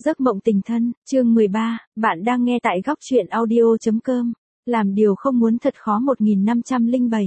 Giấc mộng tình thân, chương 13, bạn đang nghe tại góc truyện audio.com. Làm điều không muốn thật khó 1507.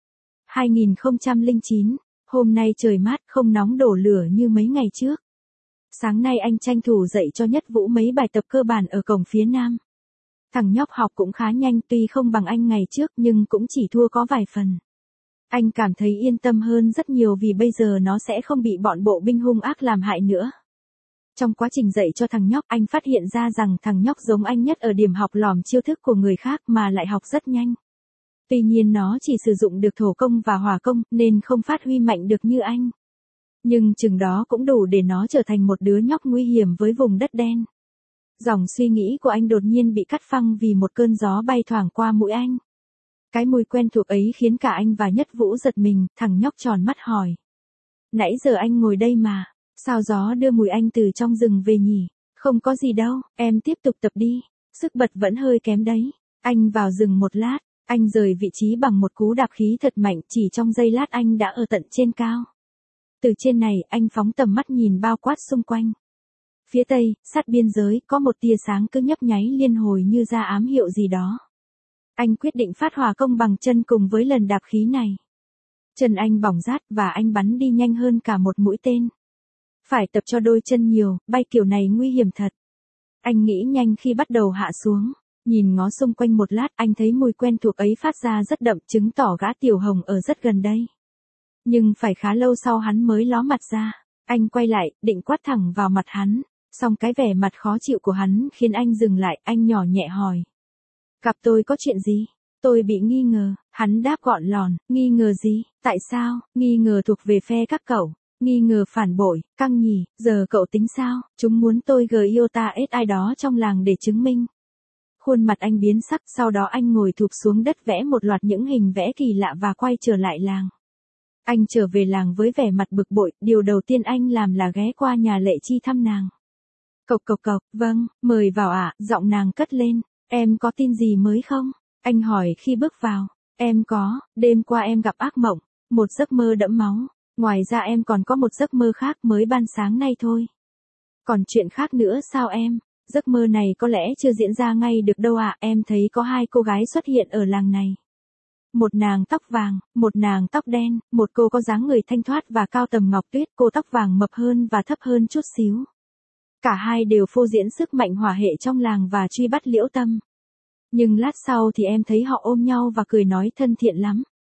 2009, hôm nay trời mát không nóng đổ lửa như mấy ngày trước. Sáng nay anh tranh thủ dạy cho Nhất Vũ mấy bài tập cơ bản ở cổng phía nam. Thằng nhóc học cũng khá nhanh, tuy không bằng anh ngày trước nhưng cũng chỉ thua có vài phần. Anh cảm thấy yên tâm hơn rất nhiều vì bây giờ nó sẽ không bị bọn bộ binh hung ác làm hại nữa. Trong quá trình dạy cho thằng nhóc, anh phát hiện ra rằng thằng nhóc giống anh nhất ở điểm học lỏm chiêu thức của người khác mà lại học rất nhanh. Tuy nhiên nó chỉ sử dụng được thổ công và hỏa công nên không phát huy mạnh được như anh. Nhưng chừng đó cũng đủ để nó trở thành một đứa nhóc nguy hiểm với vùng đất đen. Dòng suy nghĩ của anh đột nhiên bị cắt phăng vì một cơn gió bay thoảng qua mũi anh. Cái mùi quen thuộc ấy khiến cả anh và Nhất Vũ giật mình, thằng nhóc tròn mắt hỏi. Nãy giờ anh ngồi đây mà, sao gió đưa mùi anh từ trong rừng về nhỉ? Không có gì đâu, em tiếp tục tập đi, sức bật vẫn hơi kém đấy. Anh vào rừng một lát, anh rời vị trí bằng một cú đạp khí thật mạnh, chỉ trong giây lát anh đã ở tận trên cao. Từ trên này, anh phóng tầm mắt nhìn bao quát xung quanh. Phía tây, sát biên giới, có một tia sáng cứ nhấp nháy liên hồi như ra ám hiệu gì đó. Anh quyết định phát hỏa công bằng chân cùng với lần đạp khí này. Chân anh bỏng rát và anh bắn đi nhanh hơn cả một mũi tên. Phải tập cho đôi chân nhiều, bay kiểu này nguy hiểm thật. Anh nghĩ nhanh khi bắt đầu hạ xuống. Nhìn ngó xung quanh một lát, anh thấy mùi quen thuộc ấy phát ra rất đậm, chứng tỏ gã Tiểu Hồng ở rất gần đây. Nhưng phải khá lâu sau hắn mới ló mặt ra. Anh quay lại, định quát thẳng vào mặt hắn. Song cái vẻ mặt khó chịu của hắn khiến anh dừng lại, anh nhỏ nhẹ hỏi. Gặp tôi có chuyện gì? Tôi bị nghi ngờ. Hắn đáp gọn lòn, nghi ngờ gì? Tại sao? Nghi ngờ thuộc về phe các cậu. Nghi ngờ phản bội, căng nhỉ, giờ cậu tính sao? Chúng muốn tôi iota ai đó trong làng để chứng minh. Khuôn mặt anh biến sắc, sau đó anh ngồi thụp xuống đất vẽ một loạt những hình vẽ kỳ lạ và quay trở lại làng. Anh trở về làng với vẻ mặt bực bội, điều đầu tiên anh làm là ghé qua nhà Lệ Chi thăm nàng. Cộc cộc cộc, vâng, mời vào ạ, giọng nàng cất lên, em có tin gì mới không? Anh hỏi khi bước vào, em có, đêm qua em gặp ác mộng, một giấc mơ đẫm máu. Ngoài ra em còn có một giấc mơ khác mới ban sáng nay thôi. Còn chuyện khác nữa sao em? Giấc mơ này có lẽ chưa diễn ra ngay được đâu ạ. Em thấy có hai cô gái xuất hiện ở làng này. Một nàng tóc vàng, một nàng tóc đen, một cô có dáng người thanh thoát và cao tầm ngọc tuyết, cô tóc vàng mập hơn và thấp hơn chút xíu. Cả hai đều phô diễn sức mạnh hỏa hệ trong làng và truy bắt Liễu Tâm. Nhưng lát sau thì em thấy họ ôm nhau và cười nói thân thiện lắm.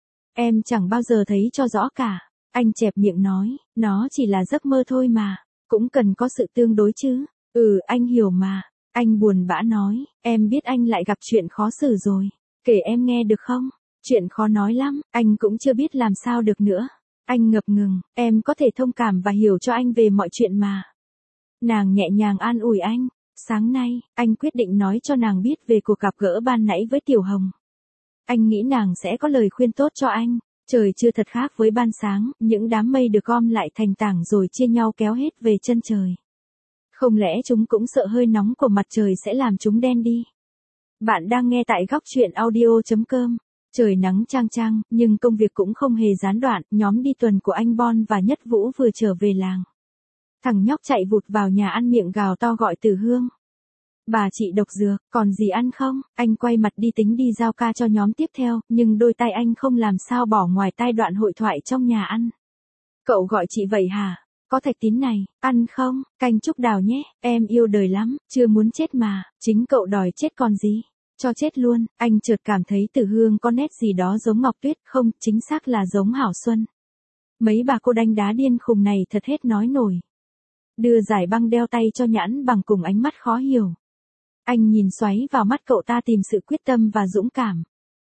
Em chẳng bao giờ thấy cho rõ cả. Anh chẹp miệng nói, nó chỉ là giấc mơ thôi mà, cũng cần có sự tương đối chứ. Anh hiểu mà. Anh buồn bã nói, em biết anh lại gặp chuyện khó xử rồi. Kể em nghe được không? Chuyện khó nói lắm, anh cũng chưa biết làm sao được nữa. Anh ngập ngừng, em có thể thông cảm và hiểu cho anh về mọi chuyện mà. Nàng nhẹ nhàng an ủi anh. Sáng nay, anh quyết định nói cho nàng biết về cuộc gặp gỡ ban nãy với Tiểu Hồng. Anh nghĩ nàng sẽ có lời khuyên tốt cho anh. Trời chưa thật khác với ban sáng, những đám mây được gom lại thành tảng rồi chia nhau kéo hết về chân trời. Không lẽ chúng cũng sợ hơi nóng của mặt trời sẽ làm chúng đen đi? Bạn đang nghe tại góc truyện audio.com. Trời nắng chang chang, nhưng công việc cũng không hề gián đoạn, nhóm đi tuần của anh Bon và Nhất Vũ vừa trở về làng. Thằng nhóc chạy vụt vào nhà ăn miệng gào to gọi Từ Hương. Bà chị độc dược, còn gì ăn không? Anh quay mặt đi tính đi giao ca cho nhóm tiếp theo, nhưng đôi tay anh không làm sao bỏ ngoài tai đoạn hội thoại trong nhà ăn. Cậu gọi chị vậy hả? Có thạch tín này, ăn không? Canh trúc đào nhé, em yêu đời lắm, chưa muốn chết mà, chính cậu đòi chết còn gì? Cho chết luôn, anh chợt cảm thấy Từ Hương có nét gì đó giống Ngọc Tuyết, không, chính xác là giống Hảo Xuân. Mấy bà cô đánh đá điên khùng này thật hết nói nổi. Đưa giải băng đeo tay cho Nhãn Bằng cùng ánh mắt khó hiểu. Anh nhìn xoáy vào mắt cậu ta tìm sự quyết tâm và dũng cảm.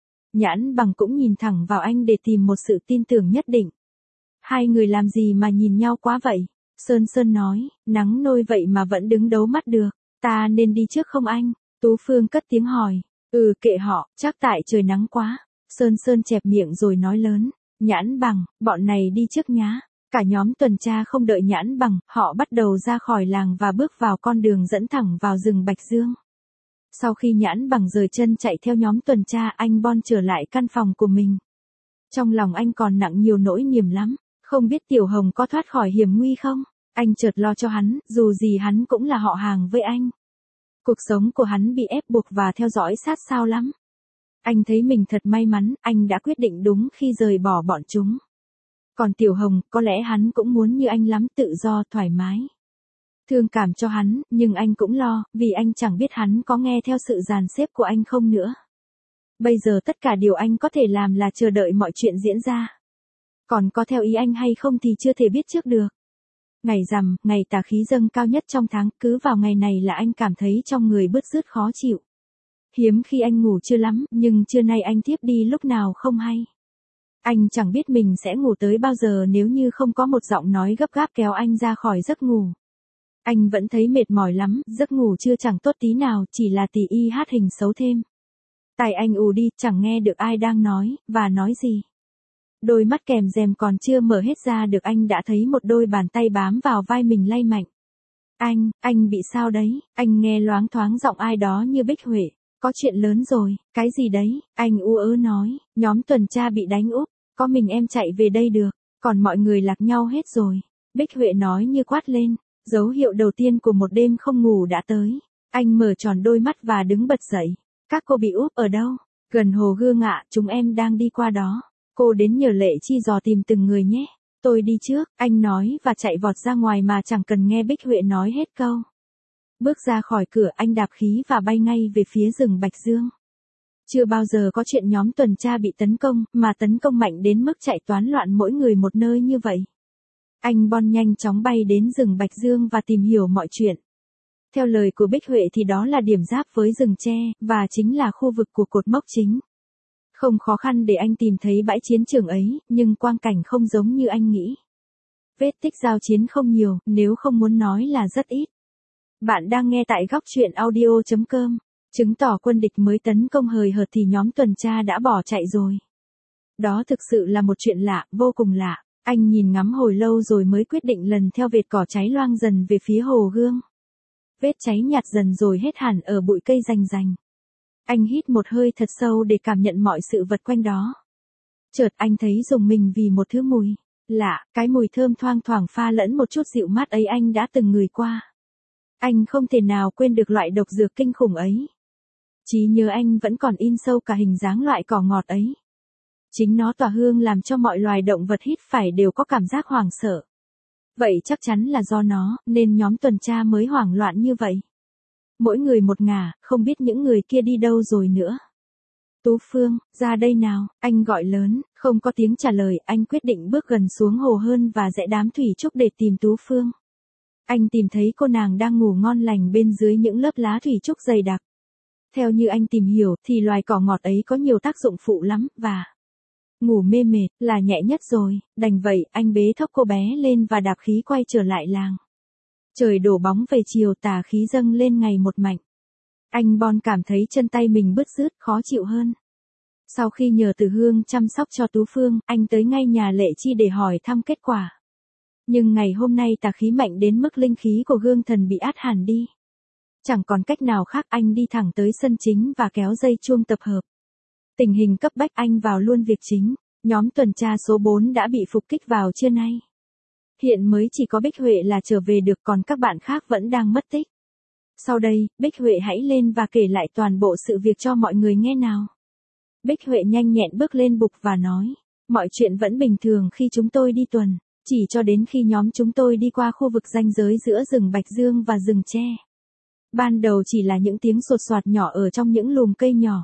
Nhãn Bằng cũng nhìn thẳng vào anh để tìm một sự tin tưởng nhất định. Hai người làm gì mà nhìn nhau quá vậy? Sơn Sơn nói, nắng nôi vậy mà vẫn đứng đấu mắt được. Ta nên đi trước không anh? Tú Phương cất tiếng hỏi. Kệ họ, chắc tại trời nắng quá. Sơn Sơn chẹp miệng rồi nói lớn. Nhãn Bằng, bọn này đi trước nhá. Cả nhóm tuần tra không đợi Nhãn Bằng, họ bắt đầu ra khỏi làng và bước vào con đường dẫn thẳng vào rừng Bạch Dương. Sau khi Nhãn Bằng rời chân chạy theo nhóm tuần tra, anh Bon trở lại căn phòng của mình. Trong lòng anh còn nặng nhiều nỗi niềm lắm, không biết Tiểu Hồng có thoát khỏi hiểm nguy không? Anh chợt lo cho hắn, dù gì hắn cũng là họ hàng với anh. Cuộc sống của hắn bị ép buộc và theo dõi sát sao lắm. Anh thấy mình thật may mắn, anh đã quyết định đúng khi rời bỏ bọn chúng. Còn Tiểu Hồng, có lẽ hắn cũng muốn như anh lắm, tự do, thoải mái. Thương cảm cho hắn, nhưng anh cũng lo, vì anh chẳng biết hắn có nghe theo sự dàn xếp của anh không nữa. Bây giờ tất cả điều anh có thể làm là chờ đợi mọi chuyện diễn ra. Còn có theo ý anh hay không thì chưa thể biết trước được. Ngày rằm, ngày tà khí dâng cao nhất trong tháng, cứ vào ngày này là anh cảm thấy trong người bứt rứt khó chịu. Hiếm khi anh ngủ trưa lắm, nhưng trưa nay anh thiếp đi lúc nào không hay. Anh chẳng biết mình sẽ ngủ tới bao giờ nếu như không có một giọng nói gấp gáp kéo anh ra khỏi giấc ngủ. Anh vẫn thấy mệt mỏi lắm, giấc ngủ chưa chẳng tốt tí nào, chỉ là tì y hát hình xấu thêm. Tai anh ù đi, chẳng nghe được ai đang nói, và nói gì. Đôi mắt kèm rèm còn chưa mở hết ra được anh đã thấy một đôi bàn tay bám vào vai mình lay mạnh. Anh bị sao đấy? Anh nghe loáng thoáng giọng ai đó như Bích Huệ. Có chuyện lớn rồi, cái gì đấy? Anh u ớ nói, nhóm tuần tra bị đánh úp, có mình em chạy về đây được, còn mọi người lạc nhau hết rồi. Bích Huệ nói như quát lên, dấu hiệu đầu tiên của một đêm không ngủ đã tới. Anh mở tròn đôi mắt và đứng bật dậy. Các cô bị úp ở đâu? Gần hồ Gương ạ, chúng em đang đi qua đó. Cô đến nhờ Lệ Chi dò tìm từng người nhé. Tôi đi trước, anh nói và chạy vọt ra ngoài mà chẳng cần nghe Bích Huệ nói hết câu. Bước ra khỏi cửa anh đạp khí và bay ngay về phía rừng Bạch Dương. Chưa bao giờ có chuyện nhóm tuần tra bị tấn công, mà tấn công mạnh đến mức chạy toán loạn mỗi người một nơi như vậy. Anh Bon nhanh chóng bay đến rừng Bạch Dương và tìm hiểu mọi chuyện. Theo lời của Bích Huệ thì đó là điểm giáp với rừng tre, và chính là khu vực của cột mốc chính. Không khó khăn để anh tìm thấy bãi chiến trường ấy, nhưng quang cảnh không giống như anh nghĩ. Vết tích giao chiến không nhiều, nếu không muốn nói là rất ít. Bạn đang nghe tại góc truyện audio.com. Chứng tỏ quân địch mới tấn công hời hợt thì nhóm tuần tra đã bỏ chạy rồi. Đó thực sự là một chuyện lạ, vô cùng lạ. Anh nhìn ngắm hồi lâu rồi mới quyết định lần theo vệt cỏ cháy loang dần về phía hồ Gương. Vết cháy nhạt dần rồi hết hẳn ở bụi cây rành rành. Anh hít một hơi thật sâu để cảm nhận mọi sự vật quanh đó. Chợt anh thấy rùng mình vì một thứ mùi lạ, cái mùi thơm thoang thoảng pha lẫn một chút dịu mát ấy anh đã từng ngửi qua. Anh không thể nào quên được loại độc dược kinh khủng ấy. Trí nhớ anh vẫn còn in sâu cả hình dáng loại cỏ ngọt ấy. Chính nó tỏa hương làm cho mọi loài động vật hít phải đều có cảm giác hoảng sợ. Vậy chắc chắn là do nó, nên nhóm tuần tra mới hoảng loạn như vậy. Mỗi người một ngả, không biết những người kia đi đâu rồi nữa. Tú Phương, ra đây nào, anh gọi lớn, không có tiếng trả lời, anh quyết định bước gần xuống hồ hơn và rẽ đám thủy trúc để tìm Tú Phương. Anh tìm thấy cô nàng đang ngủ ngon lành bên dưới những lớp lá thủy trúc dày đặc. Theo như anh tìm hiểu thì loài cỏ ngọt ấy có nhiều tác dụng phụ lắm, và ngủ mê mệt là nhẹ nhất rồi. Đành vậy, anh bế thốc cô bé lên và đạp khí quay trở lại làng. Trời đổ bóng về chiều, tà khí dâng lên ngày một mạnh. Anh Bon cảm thấy chân tay mình bứt rứt, khó chịu hơn. Sau khi nhờ Từ Hương chăm sóc cho Tú Phương, anh tới ngay nhà Lệ Chi để hỏi thăm kết quả. Nhưng ngày hôm nay tà khí mạnh đến mức linh khí của Gương Thần bị át hẳn đi. Chẳng còn cách nào khác, anh đi thẳng tới sân chính và kéo dây chuông tập hợp. Tình hình cấp bách, anh vào luôn việc chính. Nhóm tuần tra số 4 đã bị phục kích vào trưa nay. Hiện mới chỉ có Bích Huệ là trở về được, còn các bạn khác vẫn đang mất tích. Sau đây, Bích Huệ hãy lên và kể lại toàn bộ sự việc cho mọi người nghe nào. Bích Huệ nhanh nhẹn bước lên bục và nói, mọi chuyện vẫn bình thường khi chúng tôi đi tuần, chỉ cho đến khi nhóm chúng tôi đi qua khu vực ranh giới giữa rừng Bạch Dương và rừng tre. Ban đầu chỉ là những tiếng sột soạt nhỏ ở trong những lùm cây nhỏ.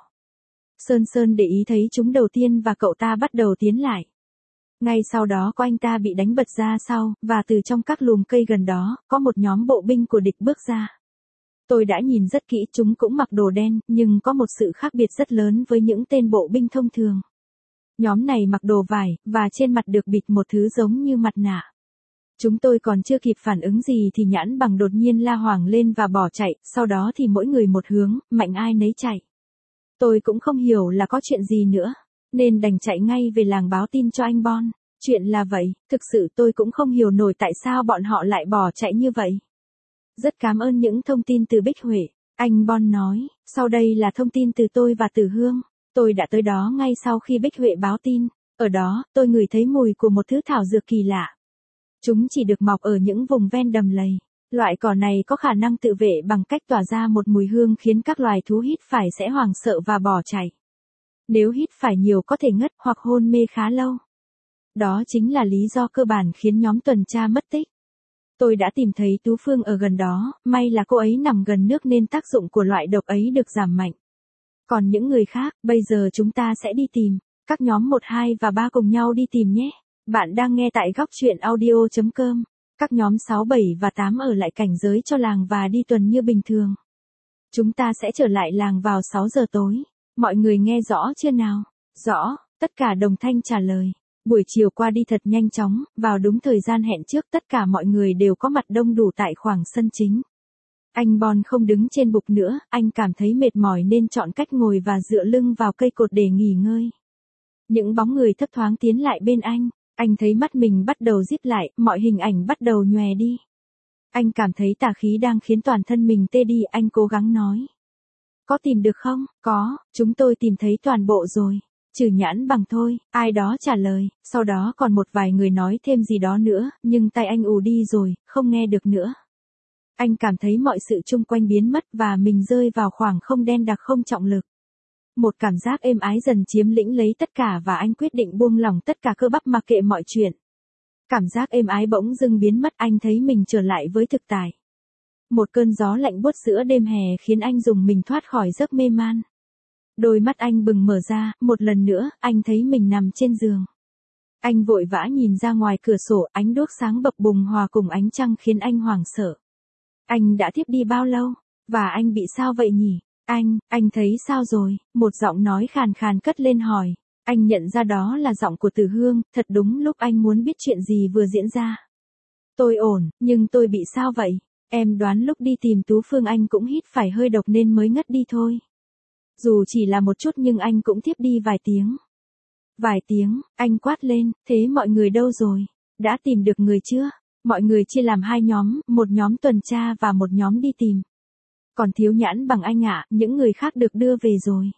Sơn để ý thấy chúng đầu tiên và cậu ta bắt đầu tiến lại. Ngay sau đó có anh ta bị đánh bật ra sau, và từ trong các lùm cây gần đó, có một nhóm bộ binh của địch bước ra. Tôi đã nhìn rất kỹ, chúng cũng mặc đồ đen, nhưng có một sự khác biệt rất lớn với những tên bộ binh thông thường. Nhóm này mặc đồ vải, và trên mặt được bịt một thứ giống như mặt nạ. Chúng tôi còn chưa kịp phản ứng gì thì Nhãn Bằng đột nhiên la hoảng lên và bỏ chạy, sau đó thì mỗi người một hướng, mạnh ai nấy chạy. Tôi cũng không hiểu là có chuyện gì nữa, nên đành chạy ngay về làng báo tin cho anh Bon. Chuyện là vậy, thực sự tôi cũng không hiểu nổi tại sao bọn họ lại bỏ chạy như vậy. Rất cảm ơn những thông tin từ Bích Huệ, anh Bon nói, sau đây là thông tin từ tôi và Từ Hương. Tôi đã tới đó ngay sau khi Bích Huệ báo tin, ở đó, tôi ngửi thấy mùi của một thứ thảo dược kỳ lạ. Chúng chỉ được mọc ở những vùng ven đầm lầy. Loại cỏ này có khả năng tự vệ bằng cách tỏa ra một mùi hương khiến các loài thú hít phải sẽ hoảng sợ và bỏ chạy. Nếu hít phải nhiều có thể ngất hoặc hôn mê khá lâu. Đó chính là lý do cơ bản khiến nhóm tuần tra mất tích. Tôi đã tìm thấy Tú Phương ở gần đó, may là cô ấy nằm gần nước nên tác dụng của loại độc ấy được giảm mạnh. Còn những người khác, bây giờ chúng ta sẽ đi tìm. Các nhóm 1, 2 và 3 cùng nhau đi tìm nhé. Bạn đang nghe tại góc truyện audio.com. Các nhóm 6, 7 và 8 ở lại cảnh giới cho làng và đi tuần như bình thường. Chúng ta sẽ trở lại làng vào 6 giờ tối. Mọi người nghe rõ chưa nào? Rõ, tất cả đồng thanh trả lời. Buổi chiều qua đi thật nhanh chóng, vào đúng thời gian hẹn trước tất cả mọi người đều có mặt đông đủ tại khoảng sân chính. Anh Bon không đứng trên bục nữa, anh cảm thấy mệt mỏi nên chọn cách ngồi và dựa lưng vào cây cột để nghỉ ngơi. Những bóng người thấp thoáng tiến lại bên anh thấy mắt mình bắt đầu díp lại, mọi hình ảnh bắt đầu nhòe đi. Anh cảm thấy tà khí đang khiến toàn thân mình tê đi, anh cố gắng nói. Có tìm được không? Có, chúng tôi tìm thấy toàn bộ rồi. Trừ Nhãn Bằng thôi, ai đó trả lời, sau đó còn một vài người nói thêm gì đó nữa, nhưng tai anh ù đi rồi, không nghe được nữa. Anh cảm thấy mọi sự chung quanh biến mất và mình rơi vào khoảng không đen đặc không trọng lực. Một cảm giác êm ái dần chiếm lĩnh lấy tất cả và anh quyết định buông lỏng tất cả cơ bắp mặc kệ mọi chuyện. Cảm giác êm ái bỗng dưng biến mất, anh thấy mình trở lại với thực tại. Một cơn gió lạnh buốt giữa đêm hè khiến anh dùng mình thoát khỏi giấc mê man. Đôi mắt anh bừng mở ra, một lần nữa, anh thấy mình nằm trên giường. Anh vội vã nhìn ra ngoài cửa sổ, ánh đuốc sáng bập bùng hòa cùng ánh trăng khiến anh hoảng sợ. Anh đã thiếp đi bao lâu? Và anh bị sao vậy nhỉ? Anh thấy sao rồi? Một giọng nói khàn khàn cất lên hỏi. Anh nhận ra đó là giọng của Từ Hương, thật đúng lúc anh muốn biết chuyện gì vừa diễn ra. Tôi ổn, nhưng tôi bị sao vậy? Em đoán lúc đi tìm Tú Phương anh cũng hít phải hơi độc nên mới ngất đi thôi. Dù chỉ là một chút nhưng anh cũng thiếp đi vài tiếng. Vài tiếng, anh quát lên, thế mọi người đâu rồi? Đã tìm được người chưa? Mọi người chia làm 2 nhóm, một nhóm tuần tra và một nhóm đi tìm. Còn thiếu Nhãn Bằng anh ạ, những người khác được đưa về rồi.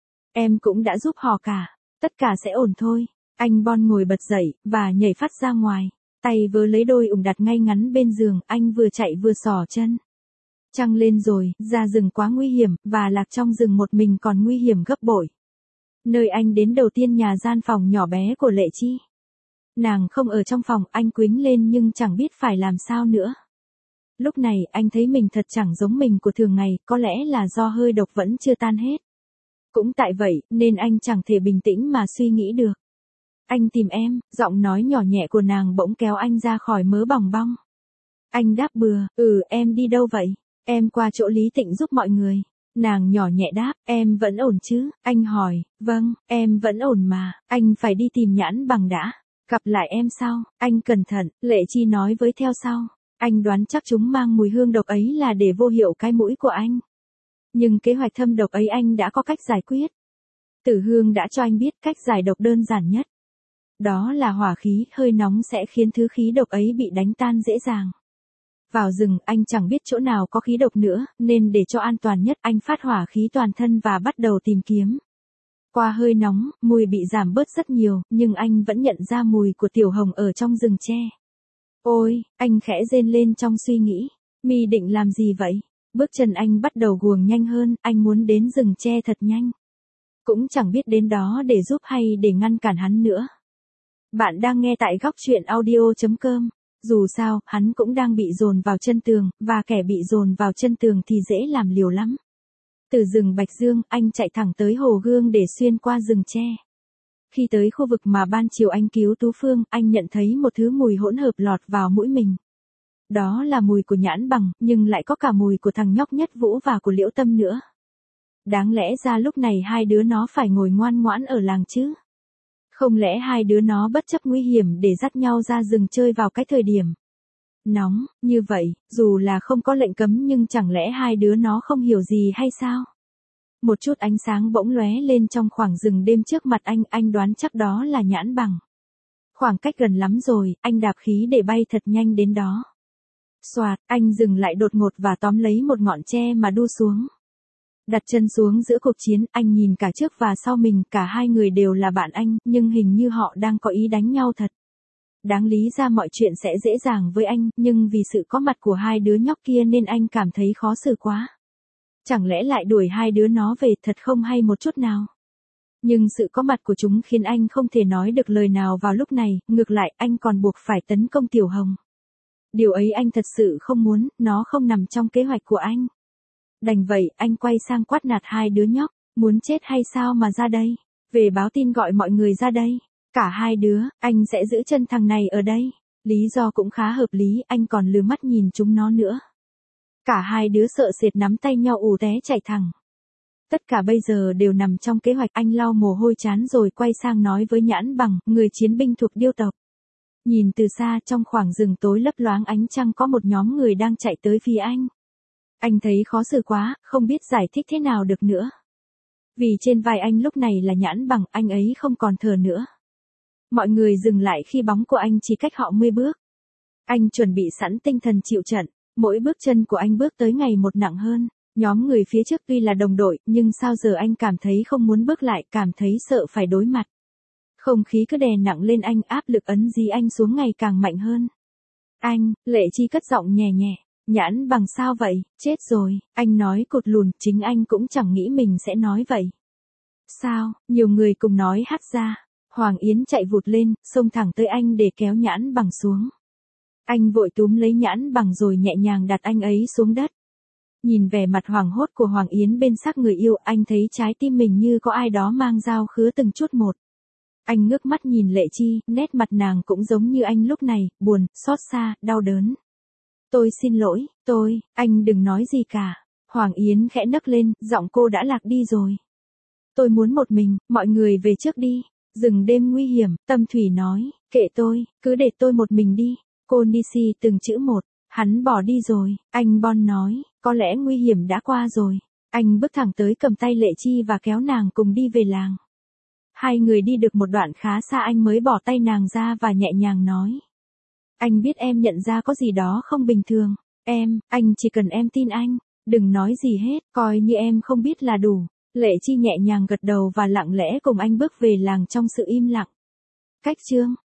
Em cũng đã giúp họ cả, tất cả sẽ ổn thôi. Anh Bon ngồi bật dậy, và nhảy phát ra ngoài. Tay vớ lấy đôi ủng đặt ngay ngắn bên giường, anh vừa chạy vừa xỏ chân. Trăng lên rồi, ra rừng quá nguy hiểm, và lạc trong rừng một mình còn nguy hiểm gấp bội. Nơi anh đến đầu tiên nhà gian phòng nhỏ bé của Lệ Chi. Nàng không ở trong phòng, anh quýnh lên nhưng chẳng biết phải làm sao nữa. Lúc này anh thấy mình thật chẳng giống mình của thường ngày, có lẽ là do hơi độc vẫn chưa tan hết. Cũng tại vậy, nên anh chẳng thể bình tĩnh mà suy nghĩ được. Anh tìm em, giọng nói nhỏ nhẹ của nàng bỗng kéo anh ra khỏi mớ bòng bong. Anh đáp bừa, em đi đâu vậy? Em qua chỗ Lý Tịnh giúp mọi người. Nàng nhỏ nhẹ đáp, em vẫn ổn chứ? Anh hỏi, vâng, em vẫn ổn mà, anh phải đi tìm Nhãn Bằng đã. Gặp lại em sau, anh cẩn thận, Lệ Chi nói với theo sau. Anh đoán chắc chúng mang mùi hương độc ấy là để vô hiệu cái mũi của anh. Nhưng kế hoạch thâm độc ấy anh đã có cách giải quyết. Tử Hương đã cho anh biết cách giải độc đơn giản nhất. Đó là hỏa khí, hơi nóng sẽ khiến thứ khí độc ấy bị đánh tan dễ dàng. Vào rừng, anh chẳng biết chỗ nào có khí độc nữa, nên để cho an toàn nhất, anh phát hỏa khí toàn thân và bắt đầu tìm kiếm. Qua hơi nóng, mùi bị giảm bớt rất nhiều, nhưng anh vẫn nhận ra mùi của Tiểu Hồng ở trong rừng tre. Ôi, anh khẽ rên lên trong suy nghĩ. Mi định làm gì vậy? Bước chân anh bắt đầu guồng nhanh hơn, anh muốn đến rừng tre thật nhanh. Cũng chẳng biết đến đó để giúp hay để ngăn cản hắn nữa. Bạn đang nghe tại góc truyện audio.com. Dù sao, hắn cũng đang bị dồn vào chân tường, và kẻ bị dồn vào chân tường thì dễ làm liều lắm. Từ rừng Bạch Dương, anh chạy thẳng tới Hồ Gương để xuyên qua rừng tre. Khi tới khu vực mà ban chiều anh cứu Tú Phương, anh nhận thấy một thứ mùi hỗn hợp lọt vào mũi mình. Đó là mùi của Nhãn Bằng, nhưng lại có cả mùi của thằng nhóc Nhất Vũ và của Liễu Tâm nữa. Đáng lẽ ra lúc này hai đứa nó phải ngồi ngoan ngoãn ở làng chứ. Không lẽ hai đứa nó bất chấp nguy hiểm để dắt nhau ra rừng chơi vào cái thời điểm nóng như vậy, dù là không có lệnh cấm nhưng chẳng lẽ hai đứa nó không hiểu gì hay sao? Một chút ánh sáng bỗng lóe lên trong khoảng rừng đêm trước mặt anh đoán chắc đó là Nhãn Bằng. Khoảng cách gần lắm rồi, anh đạp khí để bay thật nhanh đến đó. Soạt, anh dừng lại đột ngột và tóm lấy một ngọn tre mà đu xuống. Đặt chân xuống giữa cuộc chiến, anh nhìn cả trước và sau mình, cả hai người đều là bạn anh, nhưng hình như họ đang có ý đánh nhau thật. đáng lý ra mọi chuyện sẽ dễ dàng với anh, nhưng vì sự có mặt của hai đứa nhóc kia nên anh cảm thấy khó xử quá. Chẳng lẽ lại đuổi hai đứa nó về, thật không hay một chút nào. Nhưng sự có mặt của chúng khiến anh không thể nói được lời nào vào lúc này, ngược lại anh còn buộc phải tấn công Tiểu Hồng. Điều ấy anh thật sự không muốn, nó không nằm trong kế hoạch của anh. Đành vậy, anh quay sang quát nạt hai đứa nhóc, muốn chết hay sao mà ra đây, về báo tin gọi mọi người ra đây. Cả hai đứa, anh sẽ giữ chân thằng này ở đây. Lý do cũng khá hợp lý, anh còn lừa mắt nhìn chúng nó nữa. Cả hai đứa sợ sệt nắm tay nhau ù té chạy thẳng. Tất cả bây giờ đều nằm trong kế hoạch. Anh lau mồ hôi chán rồi quay sang nói với Nhãn Bằng, người chiến binh thuộc Điêu tộc. Nhìn từ xa trong khoảng rừng tối lấp loáng ánh trăng có một nhóm người đang chạy tới phía anh. Anh thấy khó xử quá, không biết giải thích thế nào được nữa. Vì trên vai anh lúc này là Nhãn Bằng, anh ấy không còn thở nữa. Mọi người dừng lại khi bóng của anh chỉ cách họ 10 bước. Anh chuẩn bị sẵn tinh thần chịu trận, mỗi bước chân của anh bước tới ngày một nặng hơn. Nhóm người phía trước tuy là đồng đội, nhưng sao giờ anh cảm thấy không muốn bước lại, cảm thấy sợ phải đối mặt. Không khí cứ đè nặng lên anh, áp lực ấn dí anh xuống ngày càng mạnh hơn. Anh, Lệ Chi cất giọng nhẹ nhẹ, Nhãn Bằng sao vậy, chết rồi, anh nói cụt lùn, chính anh cũng chẳng nghĩ mình sẽ nói vậy. Sao, nhiều người cùng nói hắt ra. Hoàng Yến chạy vụt lên, xông thẳng tới anh để kéo Nhãn Bằng xuống. Anh vội túm lấy Nhãn Bằng rồi nhẹ nhàng đặt anh ấy xuống đất. Nhìn vẻ mặt hoảng hốt của Hoàng Yến bên xác người yêu, anh thấy trái tim mình như có ai đó mang dao khứa từng chút một. Anh ngước mắt nhìn Lệ Chi, nét mặt nàng cũng giống như anh lúc này, buồn, xót xa, đau đớn. Tôi xin lỗi, anh đừng nói gì cả. Hoàng Yến khẽ nấc lên, giọng cô đã lạc đi rồi. Tôi muốn một mình, mọi người về trước đi. Rừng đêm nguy hiểm, Tâm Thủy nói, kệ tôi, cứ để tôi một mình đi. Cô Nisi từng chữ một, hắn bỏ đi rồi, anh Bon nói, có lẽ nguy hiểm đã qua rồi. Anh bước thẳng tới cầm tay Lệ Chi và kéo nàng cùng đi về làng. Hai người đi được một đoạn khá xa anh mới bỏ tay nàng ra và nhẹ nhàng nói. Anh biết em nhận ra có gì đó không bình thường. Anh chỉ cần em tin anh, đừng nói gì hết, coi như em không biết là đủ. Lệ Chi nhẹ nhàng gật đầu và lặng lẽ cùng anh bước về làng trong sự im lặng. Cách chương